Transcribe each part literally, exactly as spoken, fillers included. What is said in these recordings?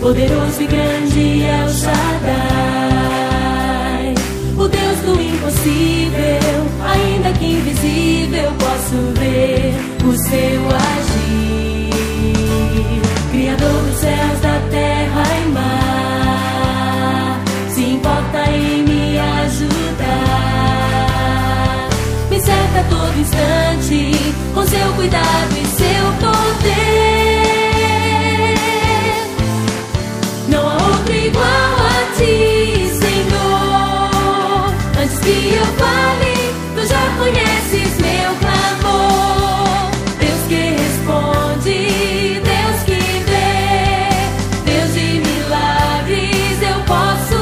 Poderoso e grande é o Shaddai, o Deus do impossível, ainda que invisível, posso ver o seu agir. Criador dos céus, da terra e mar, se importa em me ajudar. Me cerca a todo instante com seu cuidado e seu poder. Não há outro igual a ti, Senhor. Antes que eu fale, tu já conheces meu clamor. Deus que responde, Deus que vê, Deus de milagres, eu posso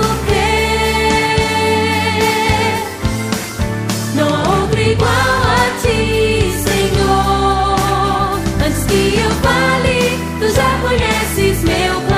crer. Não há outro igual a ti, Senhor. Antes que eu fale, tu já conheces meu clamor.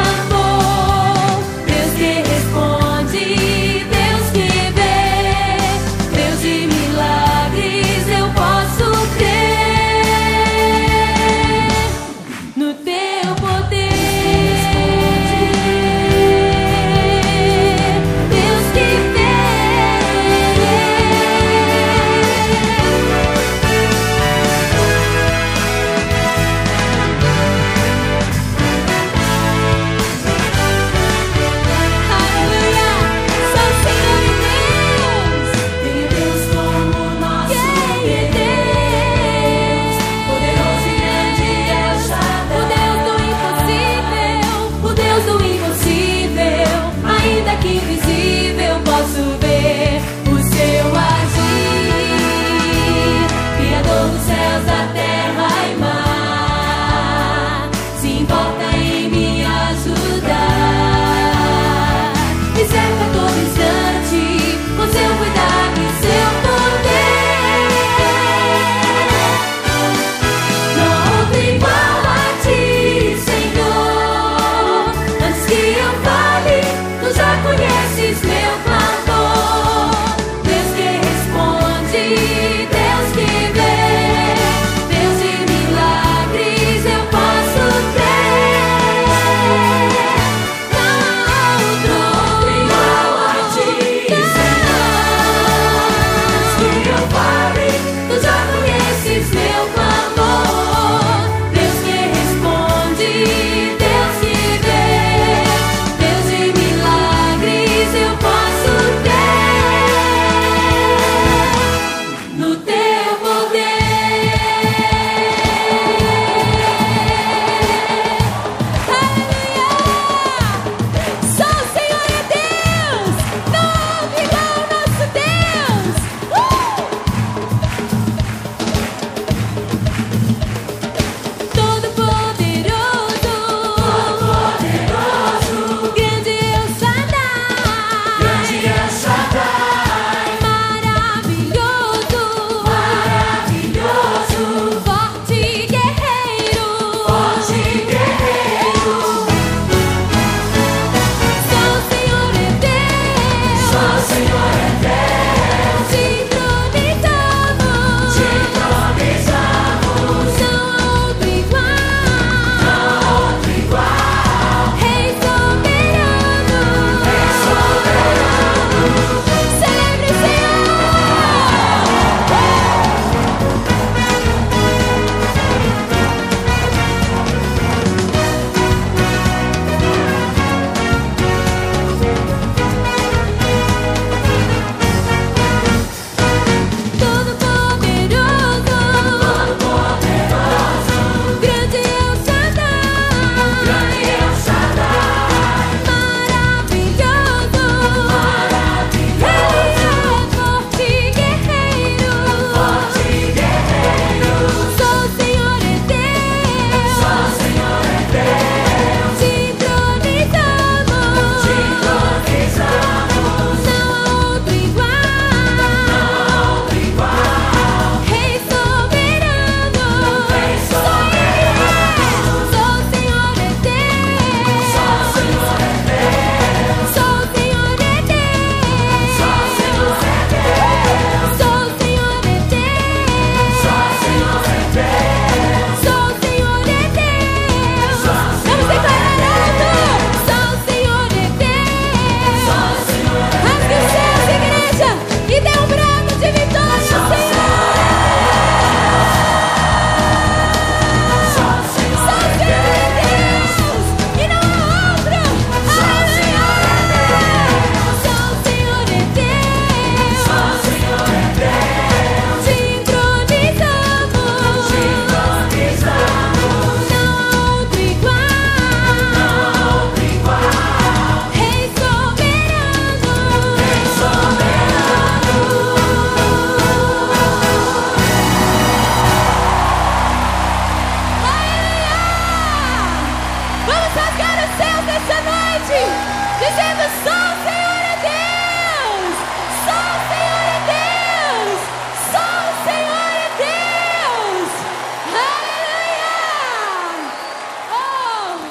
Vamos